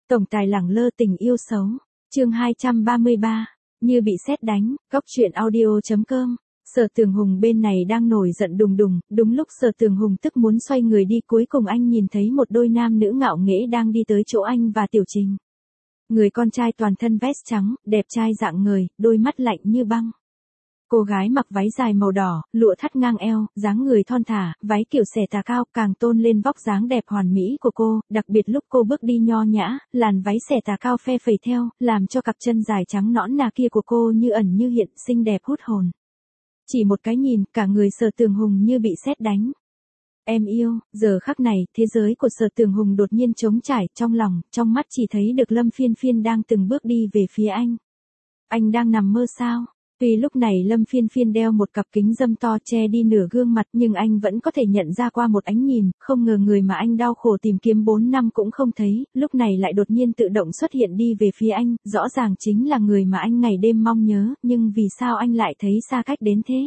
Tổng tài lẳng lơ tình yêu xấu. Chương 233. Như bị sét đánh. Góc truyện audio.com. Sở Tường Hùng bên này đang nổi giận đùng đùng, đúng lúc Sở Tường Hùng tức muốn xoay người đi, cuối cùng anh nhìn thấy một đôi nam nữ ngạo nghễ đang đi tới chỗ anh và Tiểu Trình. Người con trai toàn thân vest trắng, đẹp trai dạng người, đôi mắt lạnh như băng. Cô gái mặc váy dài màu đỏ, lụa thắt ngang eo, dáng người thon thả, váy kiểu xẻ tà cao càng tôn lên vóc dáng đẹp hoàn mỹ của cô, đặc biệt lúc cô bước đi nho nhã, làn váy xẻ tà cao phe phẩy theo, làm cho cặp chân dài trắng nõn nà kia của cô như ẩn như hiện, xinh đẹp hút hồn. Chỉ một cái nhìn, cả người Sở Tường Hùng như bị sét đánh. Em yêu, giờ khắc này, thế giới của Sở Tường Hùng đột nhiên trống trải, trong lòng, trong mắt chỉ thấy được Lâm Phiên Phiên đang từng bước đi về phía anh. Anh đang nằm mơ sao? Tuy lúc này Lâm Phiên Phiên đeo một cặp kính râm to che đi nửa gương mặt, nhưng anh vẫn có thể nhận ra qua một ánh nhìn, không ngờ người mà anh đau khổ tìm kiếm 4 năm cũng không thấy, lúc này lại đột nhiên tự động xuất hiện đi về phía anh, rõ ràng chính là người mà anh ngày đêm mong nhớ, nhưng vì sao anh lại thấy xa cách đến thế?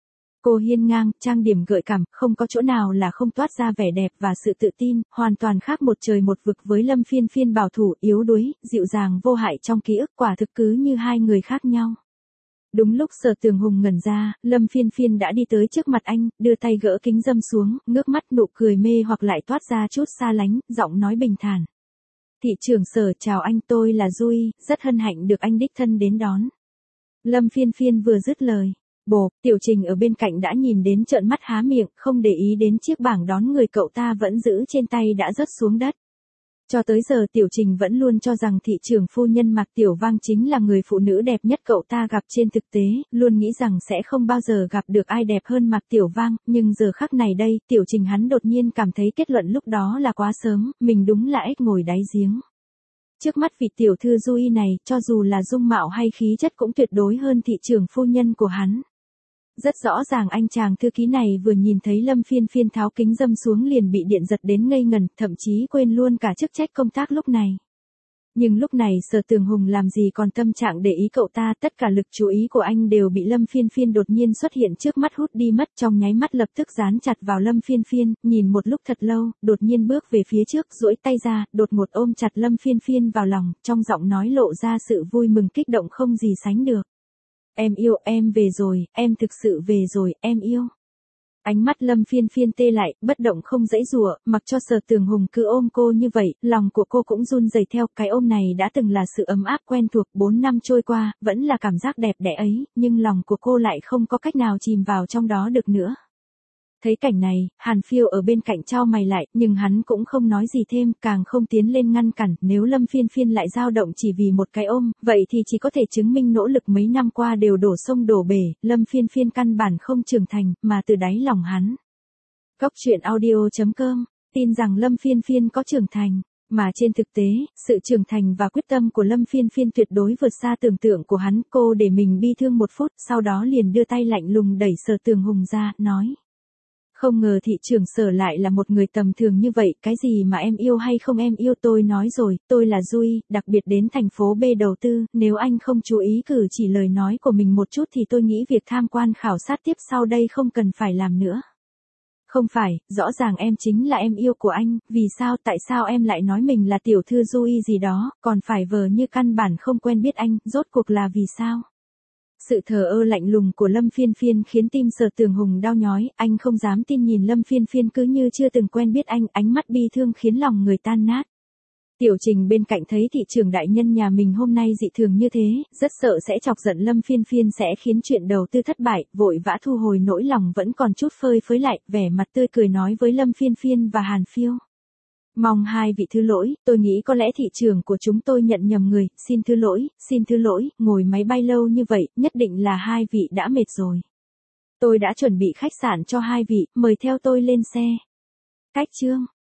Cô hiên ngang, trang điểm gợi cảm, không có chỗ nào là không toát ra vẻ đẹp và sự tự tin, hoàn toàn khác một trời một vực với Lâm Phiên Phiên bảo thủ, yếu đuối, dịu dàng vô hại trong ký ức, quả thực cứ như hai người khác nhau. Đúng lúc Sở Tường Hùng ngẩn ra, Lâm Phiên Phiên đã đi tới trước mặt anh, đưa tay gỡ kính râm xuống, ngước mắt, nụ cười mê hoặc lại toát ra chút xa lánh, giọng nói bình thản. Thị trưởng Sở, chào anh, tôi là Duy, rất hân hạnh được anh đích thân đến đón. Lâm Phiên Phiên vừa dứt lời. Bồ, Tiểu Trình ở bên cạnh đã nhìn đến trợn mắt há miệng, không để ý đến chiếc bảng đón người cậu ta vẫn giữ trên tay đã rớt xuống đất. Cho tới giờ Tiểu Trình vẫn luôn cho rằng thị trưởng phu nhân Mạc Tiểu Vang chính là người phụ nữ đẹp nhất cậu ta gặp trên thực tế, luôn nghĩ rằng sẽ không bao giờ gặp được ai đẹp hơn Mạc Tiểu Vang, nhưng giờ khắc này đây, Tiểu Trình hắn đột nhiên cảm thấy kết luận lúc đó là quá sớm, mình đúng là ếch ngồi đáy giếng. Trước mắt vị tiểu thư Duy này, cho dù là dung mạo hay khí chất cũng tuyệt đối hơn thị trưởng phu nhân của hắn. Rất rõ ràng anh chàng thư ký này vừa nhìn thấy Lâm Phiên Phiên tháo kính râm xuống liền bị điện giật đến ngây ngần, thậm chí quên luôn cả chức trách công tác lúc này. Nhưng lúc này Sở Tường Hùng làm gì còn tâm trạng để ý cậu ta, tất cả lực chú ý của anh đều bị Lâm Phiên Phiên đột nhiên xuất hiện trước mắt hút đi mất, trong nháy mắt lập tức dán chặt vào Lâm Phiên Phiên, nhìn một lúc thật lâu, đột nhiên bước về phía trước, duỗi tay ra, đột ngột ôm chặt Lâm Phiên Phiên vào lòng, trong giọng nói lộ ra sự vui mừng kích động không gì sánh được. Em yêu, em về rồi, em thực sự về rồi, em yêu. Ánh mắt Lâm Phiên Phiên tê lại, bất động không giãy giụa, mặc cho Sở Tường Hùng cứ ôm cô như vậy, lòng của cô cũng run rẩy theo, cái ôm này đã từng là sự ấm áp quen thuộc, 4 năm trôi qua, vẫn là cảm giác đẹp đẽ ấy, nhưng lòng của cô lại không có cách nào chìm vào trong đó được nữa. Thấy cảnh này, Hàn Phiêu ở bên cạnh chau mày lại, nhưng hắn cũng không nói gì thêm, càng không tiến lên ngăn cản, nếu Lâm Phiên Phiên lại dao động chỉ vì một cái ôm, vậy thì chỉ có thể chứng minh nỗ lực mấy năm qua đều đổ sông đổ bể, Lâm Phiên Phiên căn bản không trưởng thành, mà từ đáy lòng hắn. Góc truyện audio.com, tin rằng Lâm Phiên Phiên có trưởng thành. Mà trên thực tế, sự trưởng thành và quyết tâm của Lâm Phiên Phiên tuyệt đối vượt xa tưởng tượng của hắn, cô để mình bi thương một phút, sau đó liền đưa tay lạnh lùng đẩy Sở Tường Hùng ra, nói. Không ngờ thị trưởng Sở lại là một người tầm thường như vậy, cái gì mà em yêu hay không em yêu tôi nói rồi, tôi là Duy, đặc biệt đến thành phố B đầu tư, nếu anh không chú ý cử chỉ lời nói của mình một chút thì tôi nghĩ việc tham quan khảo sát tiếp sau đây không cần phải làm nữa. Không phải, rõ ràng em chính là em yêu của anh, vì sao tại sao em lại nói mình là tiểu thư Duy gì đó, còn phải vờ như căn bản không quen biết anh, rốt cuộc là vì sao? Sự thờ ơ lạnh lùng của Lâm Phiên Phiên khiến tim Sở Tường Hùng đau nhói, anh không dám tin nhìn Lâm Phiên Phiên cứ như chưa từng quen biết anh, ánh mắt bi thương khiến lòng người tan nát. Tiểu Trình bên cạnh thấy thị trưởng đại nhân nhà mình hôm nay dị thường như thế, rất sợ sẽ chọc giận Lâm Phiên Phiên sẽ khiến chuyện đầu tư thất bại, vội vã thu hồi nỗi lòng vẫn còn chút phơi phới lại, vẻ mặt tươi cười nói với Lâm Phiên Phiên và Hàn Phiêu. Mong hai vị thứ lỗi, tôi nghĩ có lẽ thị trường của chúng tôi nhận nhầm người, xin thứ lỗi, ngồi máy bay lâu như vậy, nhất định là hai vị đã mệt rồi. Tôi đã chuẩn bị khách sạn cho hai vị, mời theo tôi lên xe. Cách chương.